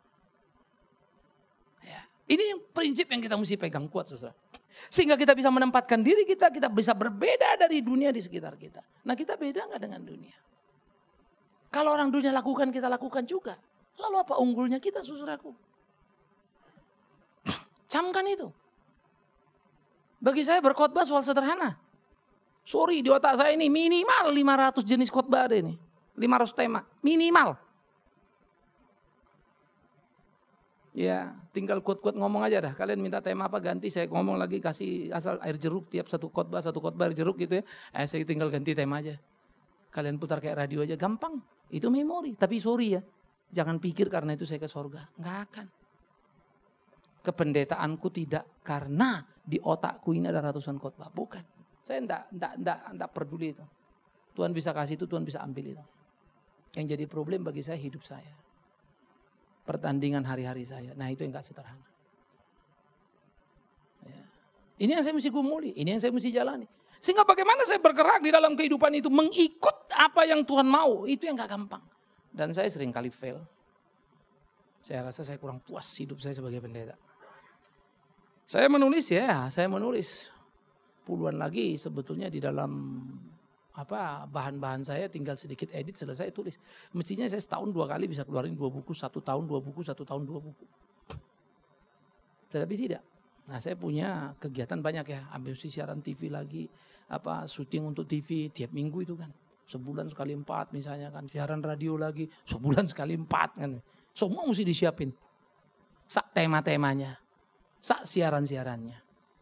Ya. Ini prinsip yang kita mesti pegang kuat, saudara. Sehingga kita bisa menempatkan diri kita, kita bisa berbeda dari dunia di sekitar kita. Nah kita beda gak dengan dunia? Kalau orang dunia lakukan, kita lakukan juga. Lalu apa unggulnya kita, saudaraku? Camkan itu. Bagi saya berkhotbah soal sederhana. Sorry, di otak saya ini minimal lima ratus jenis khotbah ada ini. lima ratus tema, minimal. Ya, tinggal kuat-kuat ngomong aja dah. Kalian minta tema apa ganti, saya ngomong lagi kasih asal air jeruk tiap satu khotbah, satu khotbah air jeruk gitu ya. Eh, saya tinggal ganti tema aja. Kalian putar kayak radio aja, gampang. Itu memori, tapi sorry ya. Jangan pikir karena itu saya ke surga. Enggak akan. Kependetaanku tidak karena di otakku ini ada ratusan khotbah. Bukan. Saya enggak, enggak, enggak, enggak peduli itu. Tuhan bisa kasih itu, Tuhan bisa ambil itu. Yang jadi problem bagi saya hidup saya. Pertandingan hari-hari saya. Nah itu yang gak sederhana. Ya. Ini yang saya mesti gumuli. Ini yang saya mesti jalani. Sehingga bagaimana saya bergerak di dalam kehidupan itu. Mengikut apa yang Tuhan mau. Itu yang gak gampang. Dan saya sering kali fail. Saya rasa saya kurang puas hidup saya sebagai pendeta. Saya menulis ya. Saya menulis. Puluhan lagi sebetulnya di dalam apa bahan-bahan saya tinggal sedikit edit selesai tulis. Mestinya saya setahun dua kali bisa keluarin dua buku, satu tahun dua buku, satu tahun dua buku. Tetapi tidak. Nah saya punya kegiatan banyak ya, ambil siaran T V lagi, apa syuting untuk T V tiap minggu itu kan. Sebulan sekali empat misalnya kan, siaran radio lagi, sebulan sekali empat kan. Semua mesti disiapin. Sak tema-temanya, sak siaran-siarannya.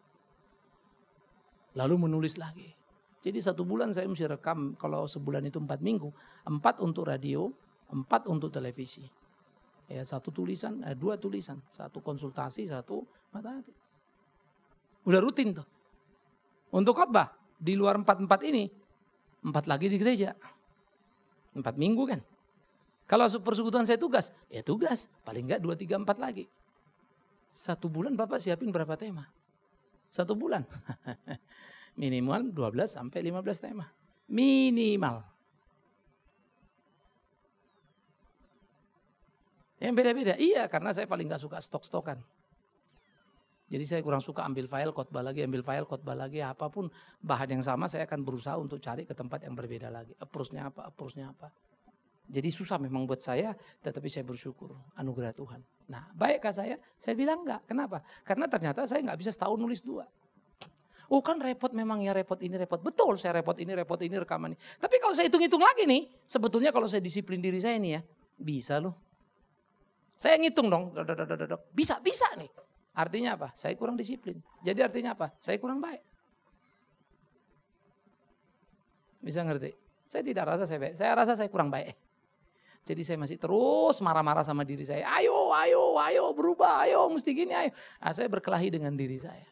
Lalu menulis lagi. Jadi satu bulan saya mesti rekam, kalau sebulan itu empat minggu, empat untuk radio, empat untuk televisi. Ya satu tulisan, eh, dua tulisan, satu konsultasi, satu mata hati. Udah rutin tuh. Untuk khotbah di luar empat-empat ini, empat lagi di gereja, empat minggu kan. Kalau persekutuan saya tugas, ya tugas, paling enggak dua, tiga, empat lagi. Satu bulan Bapak siapin berapa tema? Satu bulan. Minimal dua belas sampai lima belas tema. Minimal. Yang beda-beda. Iya, karena saya paling gak suka stok-stokan. Jadi saya kurang suka ambil file, khotbah lagi, ambil file, khotbah lagi. Apapun bahan yang sama saya akan berusaha untuk cari ke tempat yang berbeda lagi. Approach-nya apa, approach-nya apa. Jadi susah memang buat saya, tetapi saya bersyukur. Anugerah Tuhan. Nah, baikkah saya? Saya bilang enggak. Kenapa? Karena ternyata saya gak bisa setahun nulis dua. Oh kan repot memang ya, repot ini repot. Betul saya repot ini, repot ini, rekaman ini. Tapi kalau saya hitung-hitung lagi nih, sebetulnya kalau saya disiplin diri saya nih ya, bisa loh. Saya ngitung dong, bisa, bisa nih. Artinya apa? Saya kurang disiplin. Jadi artinya apa? Saya kurang baik. Bisa ngerti? Saya tidak rasa saya baik, saya rasa saya kurang baik. Jadi saya masih terus marah-marah sama diri saya. Ayo, ayo, ayo berubah, ayo mesti gini, ayo. Nah, saya berkelahi dengan diri saya.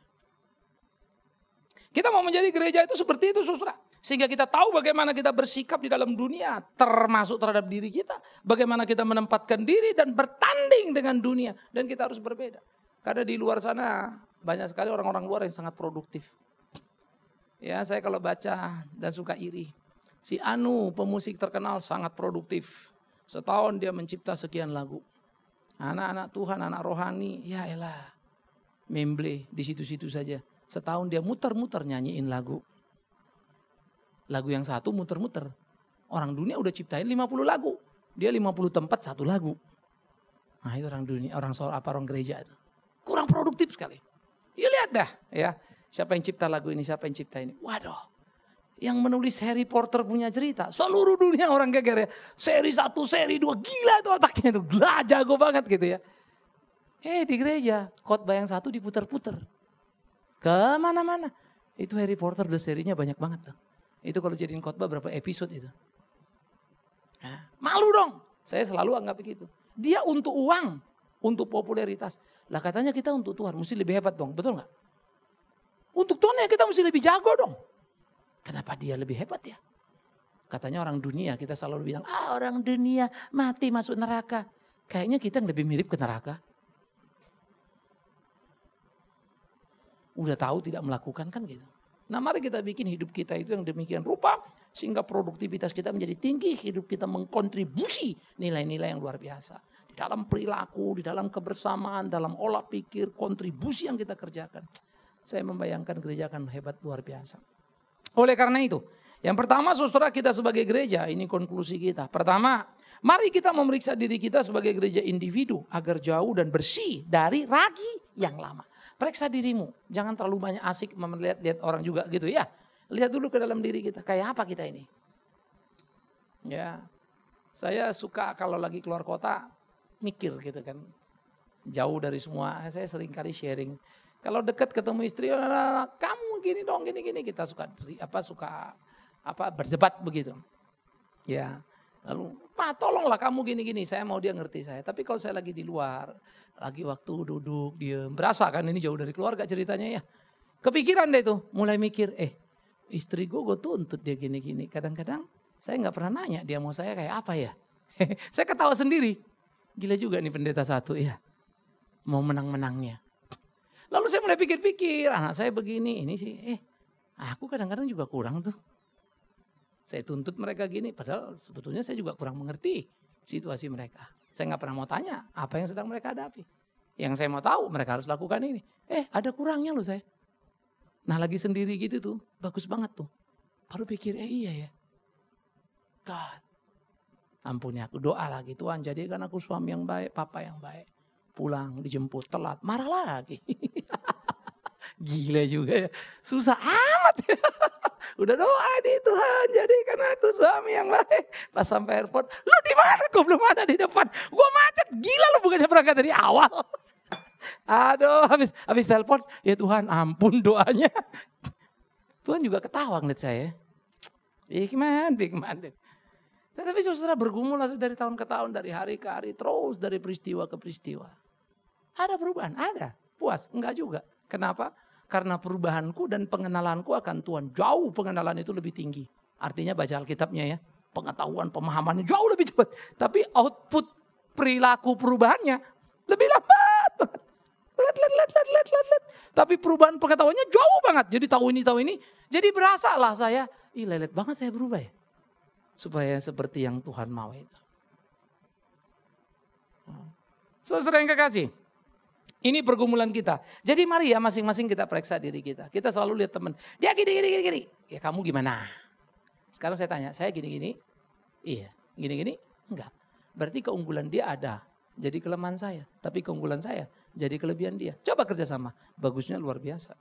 Kita mau menjadi gereja itu seperti itu, saudara. Sehingga kita tahu bagaimana kita bersikap di dalam dunia, termasuk terhadap diri kita. Bagaimana kita menempatkan diri dan bertanding dengan dunia. Dan kita harus berbeda. Karena di luar sana banyak sekali orang-orang luar yang sangat produktif. Ya, saya kalau baca dan suka iri. Si Anu, pemusik terkenal sangat produktif. Setahun dia mencipta sekian lagu. Anak-anak Tuhan, anak rohani, ya elah. Memble di situ-situ saja. Setahun dia muter-muter nyanyiin lagu. Lagu yang satu muter-muter. Orang dunia udah ciptain lima puluh lagu. Dia lima puluh tempat satu lagu. Nah itu orang dunia, orang soal apa orang gereja itu. Kurang produktif sekali. Ya lihat dah ya. Siapa yang cipta lagu ini, siapa yang cipta ini. Waduh. Yang menulis Harry Potter punya cerita. Seluruh dunia orang geger ya. Seri satu, seri dua. Gila itu otaknya itu. Gila, jago banget gitu ya. Eh di gereja khotbah yang satu diputer-puter. Kemana-mana. Itu Harry Potter udah serinya banyak banget tuh. Itu kalau jadiin khotbah berapa episode itu. Nah, malu dong. Saya selalu anggap begitu. Dia untuk uang. Untuk popularitas. Lah katanya kita untuk Tuhan. Mesti lebih hebat dong. Betul gak? Untuk Tuhan ya kita mesti lebih jago dong. Kenapa dia lebih hebat ya? Katanya orang dunia. Kita selalu bilang. Ah orang dunia mati masuk neraka. Kayaknya kita yang lebih mirip ke neraka. Udah tahu tidak melakukan kan gitu. Nah mari kita bikin hidup kita itu yang demikian rupa. Sehingga produktivitas kita menjadi tinggi. Hidup kita mengkontribusi nilai-nilai yang luar biasa. Di dalam perilaku, di dalam kebersamaan, dalam olah pikir, kontribusi yang kita kerjakan. Saya membayangkan gereja akan hebat luar biasa. Oleh karena itu, yang pertama saudara kita sebagai gereja, ini konklusi kita. Pertama, mari kita memeriksa diri kita sebagai gereja individu agar jauh dan bersih dari ragi yang lama. Periksa dirimu, jangan terlalu banyak asik melihat-lihat orang juga gitu ya. Lihat dulu ke dalam diri kita, kayak apa kita ini. Ya, saya suka kalau lagi keluar kota mikir gitu kan. Jauh dari semua, saya sering kali sharing. Kalau dekat ketemu istri, kamu gini dong, gini-gini. Kita suka apa suka apa berdebat begitu. Ya, lalu Pak tolonglah kamu gini-gini, saya mau dia ngerti saya. Tapi kalau saya lagi di luar, lagi waktu duduk, diem, berasa kan ini jauh dari keluarga ceritanya ya. Kepikiran deh tuh, mulai mikir, eh istri gue, gue tuntut dia gini-gini. Kadang-kadang saya gak pernah nanya dia mau saya kayak apa ya. Saya ketawa sendiri. Gila juga nih pendeta satu ya. Mau menang-menangnya. Lalu saya mulai pikir-pikir, anak saya begini, ini sih. Eh aku kadang-kadang juga kurang tuh. Saya tuntut mereka gini, padahal sebetulnya saya juga kurang mengerti situasi mereka. Saya gak pernah mau tanya apa yang sedang mereka hadapi. Yang saya mau tahu mereka harus lakukan ini. Eh ada kurangnya loh saya. Nah lagi sendiri gitu tuh, bagus banget tuh. Baru pikir, eh iya ya. God, ampuni aku, doa lagi. Tuhan jadikan aku suami yang baik, papa yang baik. Pulang, dijemput, telat, marah lagi. Gila juga ya, susah amat ya. Udah doa nih Tuhan, jadikan aku suami yang baik. Pas sampai airport, lu di mana? Gue belum ada di depan. Gue macet, gila lu bukannya berangkat dari awal. Aduh, habis habis telepon, ya Tuhan ampun doanya. Tuhan juga ketawa ngeliat saya. Bigman, bigman. Tetapi saudara bergumul dari tahun ke tahun, dari hari ke hari, terus dari peristiwa ke peristiwa. Ada perubahan, ada. Puas, enggak juga. Kenapa? Karena perubahanku dan pengenalanku akan Tuhan. Jauh pengenalan itu lebih tinggi. Artinya baca Alkitabnya ya. Pengetahuan, pemahamannya jauh lebih cepat. Tapi output perilaku perubahannya lebih lambat banget. Let, let, let, let, let, let, let. Tapi perubahan pengetahuannya jauh banget. Jadi tahu ini, tahu ini. Jadi berasa lah saya, ih lelet banget saya berubah ya. Supaya seperti yang Tuhan mau itu. Saudara yang kekasih. Ini pergumulan kita. Jadi mari ya masing-masing kita periksa diri kita. Kita selalu lihat teman. Dia gini, gini, gini, gini. Ya kamu gimana? Sekarang saya tanya, saya gini, gini. Iya, gini, gini. Enggak. Berarti keunggulan dia ada. Jadi kelemahan saya. Tapi keunggulan saya jadi kelebihan dia. Coba kerjasama. Bagusnya luar biasa.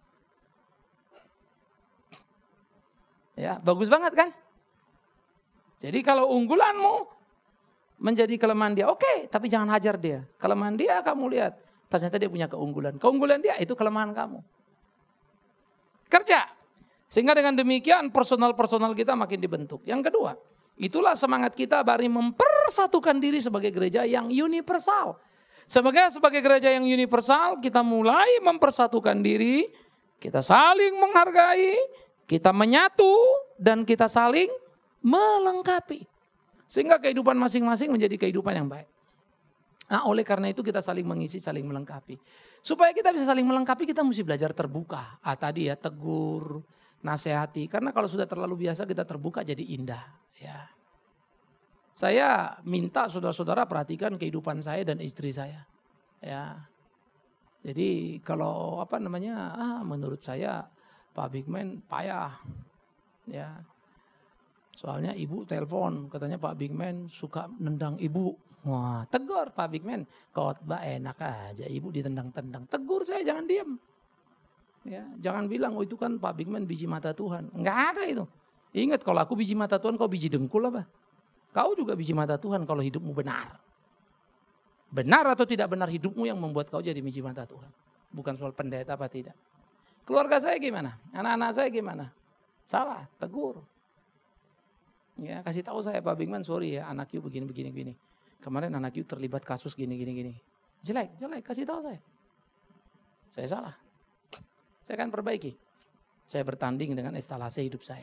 Ya, bagus banget kan? Jadi kalau unggulanmu menjadi kelemahan dia, oke, okay, tapi jangan hajar dia. Kelemahan dia kamu lihat, ternyata dia punya keunggulan. Keunggulan dia itu kelemahan kamu. Kerja. Sehingga dengan demikian personal-personal kita makin dibentuk. Yang kedua, itulah semangat kita bari mempersatukan diri sebagai gereja yang universal. Sebagai sebagai gereja yang universal, kita mulai mempersatukan diri, kita saling menghargai, kita menyatu, dan kita saling melengkapi. Sehingga kehidupan masing-masing menjadi kehidupan yang baik. Nah oleh karena itu kita saling mengisi, saling melengkapi. Supaya kita bisa saling melengkapi kita mesti belajar terbuka. Ah tadi ya tegur, nasihati. Karena kalau sudah terlalu biasa kita terbuka jadi indah. Ya. Saya minta saudara-saudara perhatikan kehidupan saya dan istri saya. Ya. Jadi kalau apa namanya, ah menurut saya Pak Bigman payah. Ya. Soalnya ibu telepon, katanya Pak Bigman suka nendang ibu. Wah, tegur Pak Bigman, khotbah enak aja, ibu ditendang-tendang. Tegur saya, jangan diam. Ya, jangan bilang, oh itu kan Pak Bigman biji mata Tuhan. Enggak ada itu. Ingat kalau aku biji mata Tuhan, kau biji dengkul apa? Kau juga biji mata Tuhan kalau hidupmu benar. Benar atau tidak benar hidupmu yang membuat kau jadi biji mata Tuhan. Bukan soal pendeta apa tidak. Keluarga saya gimana? Anak-anak saya gimana? Salah, tegur. Ya, kasih tahu saya Pak Bigman, sorry ya anak you begini begini begini. Kemarin anak you terlibat kasus gini gini gini. Jelek, jelek, kasih tahu saya. Saya salah. Saya akan perbaiki. Saya bertanding dengan instalasi hidup saya.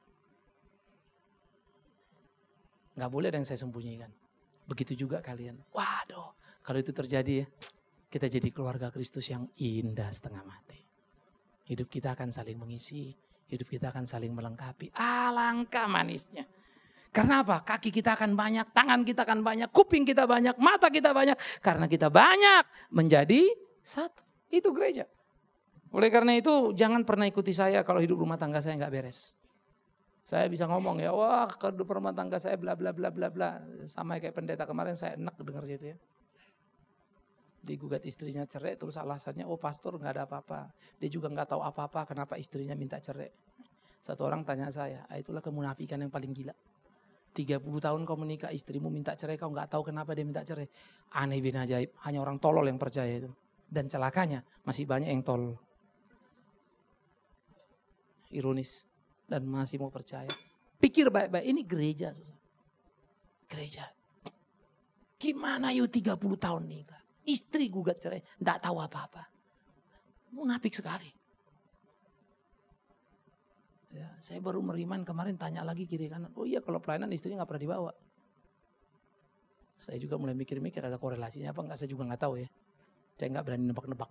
Gak boleh ada yang saya sembunyikan. Begitu juga kalian. Waduh, kalau itu terjadi ya, kita jadi keluarga Kristus yang indah setengah mati. hidup kita akan saling mengisi, hidup kita akan saling melengkapi. Alangkah manisnya. Karena apa? Kaki kita akan banyak, tangan kita akan banyak, kuping kita banyak, mata kita banyak. Karena kita banyak menjadi satu. Itu gereja. Oleh karena itu jangan pernah ikuti saya kalau hidup rumah tangga saya nggak beres. Saya bisa ngomong ya, wah hidup rumah tangga saya bla bla bla bla bla. Sama kayak pendeta kemarin saya enak dengar gitu ya. Digugat istrinya cerai terus alasannya, oh pastor nggak ada apa-apa. Dia juga nggak tahu apa-apa kenapa istrinya minta cerai. Satu orang tanya saya, ah, itulah kemunafikan yang paling gila. tiga puluh tahun kau menikah, istrimu minta cerai, kau nggak tahu kenapa dia minta cerai. Aneh bin ajaib, hanya orang tolol yang percaya itu. Dan celakanya masih banyak yang tolol. Ironis. Dan masih mau percaya. Pikir baik-baik, ini gereja. Gereja. Gimana yuk tiga puluh tahun nikah. Istri gugat cerai, nggak tahu apa-apa. Munafik sekali. Ya, saya baru meriman kemarin tanya lagi kiri kanan. Oh iya kalau pelayanan istrinya gak pernah dibawa. Saya juga mulai mikir-mikir ada korelasinya apa enggak, saya juga gak tahu ya. Saya gak berani nebak-nebak.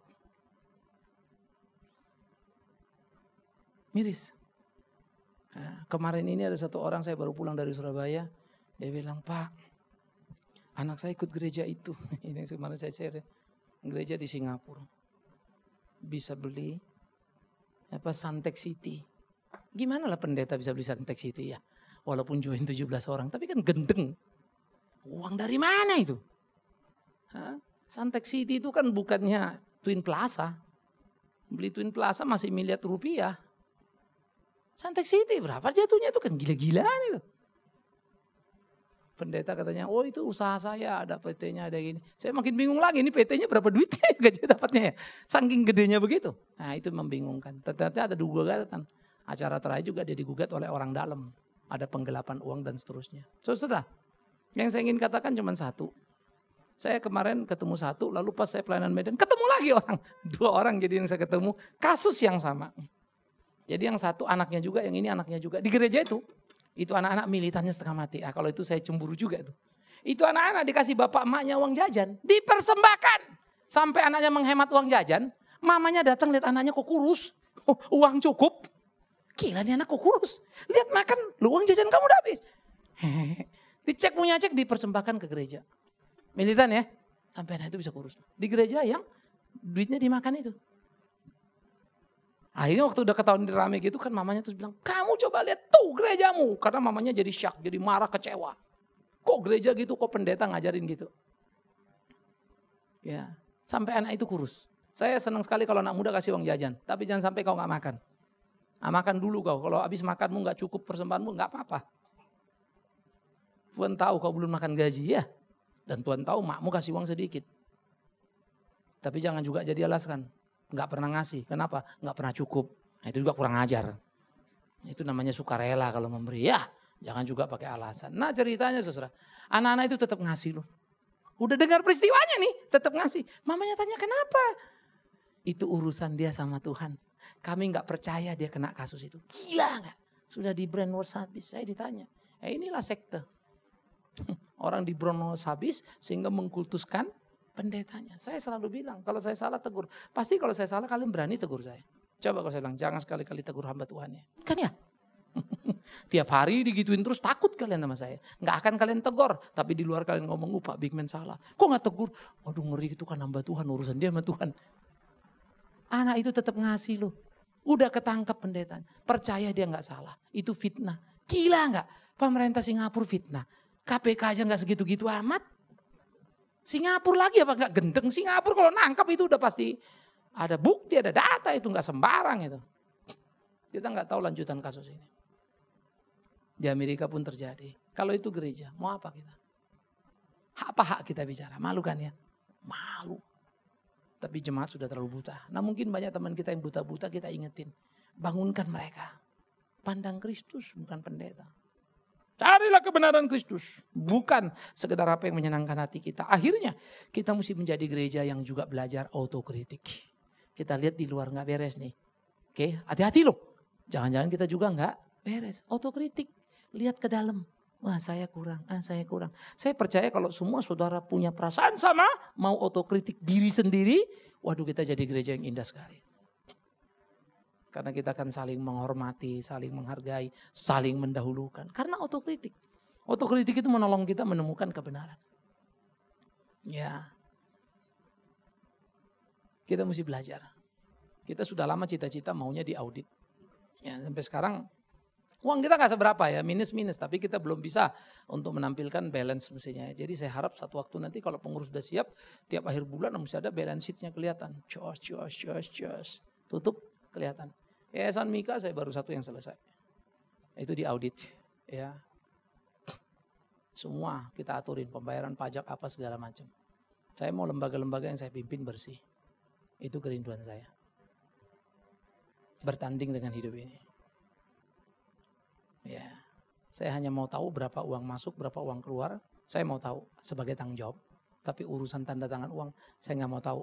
Miris. Nah, kemarin ini ada satu orang saya baru pulang dari Surabaya. Dia bilang, Pak anak saya ikut gereja itu. Ini kemarin saya share. Gereja di Singapura. Bisa beli apa Suntec City. Gimana lah pendeta bisa beli Suntec City ya. Walaupun join tujuh belas orang. Tapi kan gendeng. Uang dari mana itu? Hah? Suntec City itu kan bukannya Twin Plaza. Beli Twin Plaza masih miliar rupiah. Suntec City berapa jatuhnya itu kan gila-gilaan itu. Pendeta katanya, oh itu usaha saya, ada P T-nya, ada gini. Saya makin bingung lagi, ini P T-nya berapa duitnya gaji dapatnya ya. Saking gedenya begitu. Nah itu membingungkan. Ternyata ada dua gugatan. Acara terakhir juga dia digugat oleh orang dalam. Ada penggelapan uang dan seterusnya. Saudara, yang saya ingin katakan cuma satu. Saya kemarin ketemu satu, lalu pas saya pelayanan Medan, ketemu lagi orang. Dua orang jadi yang saya ketemu, kasus yang sama. Jadi yang satu anaknya juga, yang ini anaknya juga. Di gereja itu, itu anak-anak militannya setengah mati. Ah, kalau itu saya cemburu juga tuh. Itu anak-anak dikasih bapak emaknya uang jajan, dipersembahkan. Sampai anaknya menghemat uang jajan, mamanya datang lihat anaknya kok kurus. Oh, uang cukup. Gila nih anak kok kurus. Lihat makan, lu uang jajan kamu udah habis. Hehehe. Dicek punya cek, dipersembahkan ke gereja. Militan ya, sampai anak itu bisa kurus. Di gereja yang duitnya dimakan itu. Akhirnya waktu udah ketahuan rame gitu kan mamanya terus bilang, kamu coba lihat tuh gerejamu. Karena mamanya jadi syak, jadi marah, kecewa. Kok gereja gitu, kok pendeta ngajarin gitu. Ya, sampai anak itu kurus. Saya senang sekali kalau anak muda kasih uang jajan. Tapi jangan sampai kau gak makan. Nah, makan dulu kau, kalau habis makanmu gak cukup persembahanmu gak apa-apa. Tuhan tahu kau belum makan gaji ya. Dan Tuhan tahu makmu kasih uang sedikit. Tapi jangan juga jadi alasan. Gak pernah ngasih, kenapa? Gak pernah cukup. Nah, itu juga kurang ajar. Itu namanya sukarela kalau memberi. Ya, jangan juga pakai alasan. Nah ceritanya saudara, anak-anak itu tetap ngasih loh. Udah dengar peristiwanya nih, tetap ngasih. Mamanya tanya kenapa? Itu urusan dia sama Tuhan. Kami gak percaya dia kena kasus itu. Gila gak? Sudah di brainwash habis. Saya ditanya. Eh inilah sekte. Orang di brainwash habis sehingga mengkultuskan pendetanya. Saya selalu bilang kalau saya salah tegur. Pasti kalau saya salah kalian berani tegur saya. Coba kalau saya bilang jangan sekali-kali tegur hamba Tuhan ya. Kan ya? Tiap hari digituin terus takut kalian sama saya. Gak akan kalian tegur. Tapi di luar kalian ngomong, oh Pak Big Man salah. Kok gak tegur? Waduh ngeri itu kan hamba Tuhan. Urusan dia sama Tuhan. Anak itu tetap ngasih loh. Udah ketangkap pendetanya. Percaya dia gak salah. Itu fitnah. Gila gak? Pemerintah Singapura fitnah. K P K aja gak segitu-gitu amat. Singapura lagi apa gak gendeng. Singapura kalau nangkap itu udah pasti ada bukti, ada data. Itu gak sembarang itu. Kita gak tahu lanjutan kasus ini. Di Amerika pun terjadi. Kalau itu gereja, mau apa kita? Apa hak kita bicara? Malu kan ya? Malu. Tapi jemaat sudah terlalu buta. Nah mungkin banyak teman kita yang buta-buta kita ingetin. Bangunkan mereka. Pandang Kristus bukan pendeta. Carilah kebenaran Kristus. Bukan sekedar apa yang menyenangkan hati kita. Akhirnya kita mesti menjadi gereja yang juga belajar autokritik. Kita lihat di luar gak beres nih. Oke, hati-hati loh. Jangan-jangan kita juga gak beres. Autokritik. Lihat ke dalam. Wah saya kurang, ah saya kurang. Saya percaya kalau semua saudara punya perasaan sama, mau otokritik diri sendiri, waduh kita jadi gereja yang indah sekali. Karena kita akan saling menghormati, saling menghargai, saling mendahulukan. Karena otokritik. Otokritik itu menolong kita menemukan kebenaran. Ya. Kita mesti belajar. Kita sudah lama cita-cita maunya diaudit. Ya, sampai sekarang uang kita gak seberapa ya, minus-minus. Tapi kita belum bisa untuk menampilkan balance mestinya. Jadi saya harap satu waktu nanti kalau pengurus sudah siap, tiap akhir bulan mesti ada balance sheet-nya kelihatan. Cos, cos, cos, cos. Tutup, kelihatan. Yayasan Mika saya baru satu yang selesai. Itu diaudit. Ya. Semua kita aturin, pembayaran pajak apa segala macam. Saya mau lembaga-lembaga yang saya pimpin bersih. Itu kerinduan saya. Bertanding dengan hidup ini. Ya, saya hanya mau tahu berapa uang masuk, berapa uang keluar. Saya mau tahu sebagai tanggung jawab. Tapi urusan tanda tangan uang, saya nggak mau tahu.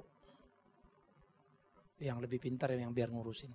Yang lebih pintar yang biar ngurusin.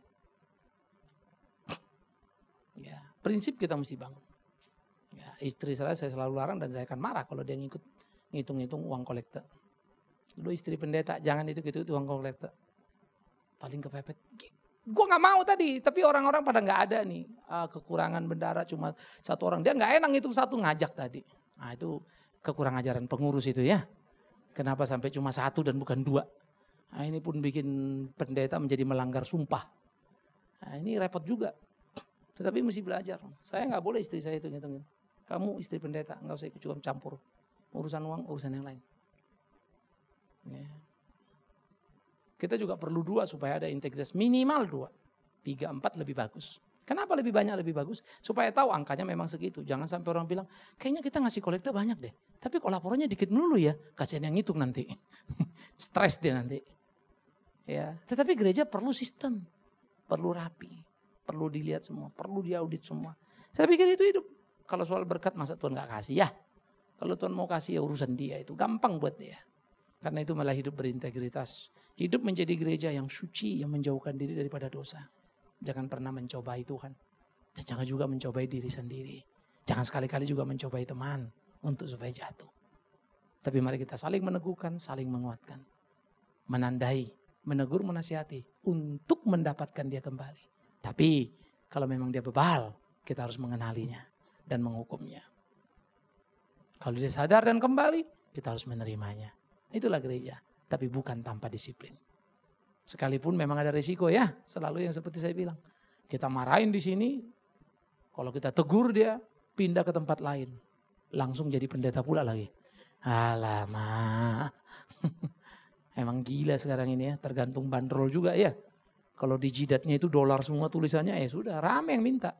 Ya, prinsip kita mesti bangun. Ya, istri saya saya selalu larang dan saya akan marah kalau dia ngikut ngitung-ngitung uang kolektor. Lu istri pendeta, jangan itu gitu uang kolektor. Paling kepepet. Gue nggak mau tadi, tapi orang-orang pada nggak ada nih uh, kekurangan bendara cuma satu orang. Dia nggak enak itu satu ngajak tadi. Nah itu kekurang ajaran pengurus itu ya. Kenapa sampai cuma satu dan bukan dua? Nah, ini pun bikin pendeta menjadi melanggar sumpah. Nah, ini repot juga. Tetapi mesti belajar. Saya nggak boleh istri saya itu ngitungin. Kamu istri pendeta nggak usah ikut campur urusan uang, urusan yang lain. Ya. Kita juga perlu dua supaya ada integritas. Minimal dua. Tiga, empat lebih bagus. Kenapa lebih banyak lebih bagus? Supaya tahu angkanya memang segitu. Jangan sampai orang bilang, kayaknya kita ngasih kolektor banyak deh. Tapi kalau laporannya dikit melulu ya. Kasihan yang ngitung nanti. Stres dia nanti. Ya, tetapi gereja perlu sistem. Perlu rapi. Perlu dilihat semua. Perlu diaudit semua. Saya pikir itu hidup. Kalau soal berkat masa Tuhan gak kasih? Ya. Kalau Tuhan mau kasih ya urusan dia. Itu gampang buat dia. Karena itu malah hidup berintegritas. Hidup menjadi gereja yang suci, yang menjauhkan diri daripada dosa. Jangan pernah mencobai Tuhan. Dan jangan juga mencobai diri sendiri. Jangan sekali-kali juga mencobai teman untuk supaya jatuh. Tapi mari kita saling meneguhkan, saling menguatkan. Menandai, menegur, menasihati. Untuk mendapatkan dia kembali. Tapi kalau memang dia bebal, kita harus mengenalinya dan menghukumnya. Kalau dia sadar dan kembali, kita harus menerimanya. Itulah gereja, tapi bukan tanpa disiplin. Sekalipun memang ada risiko ya, selalu yang seperti saya bilang. Kita marahin di sini, kalau kita tegur dia, pindah ke tempat lain. Langsung jadi pendeta pula lagi. Alamak. Emang gila sekarang ini ya, tergantung bandrol juga ya. Kalau di jidatnya itu dolar semua tulisannya, ya sudah rame yang minta.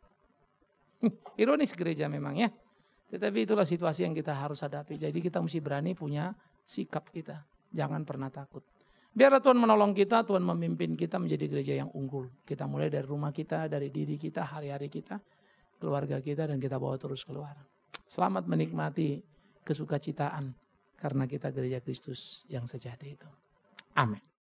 Ironis gereja memang ya. Tetapi itulah situasi yang kita harus hadapi. Jadi kita mesti berani punya sikap kita. Jangan pernah takut. Biar Tuhan menolong kita, Tuhan memimpin kita menjadi gereja yang unggul. Kita mulai dari rumah kita, dari diri kita, hari-hari kita, keluarga kita, dan kita bawa terus keluar. Selamat menikmati kesukacitaan karena kita gereja Kristus yang sejati itu. Amin.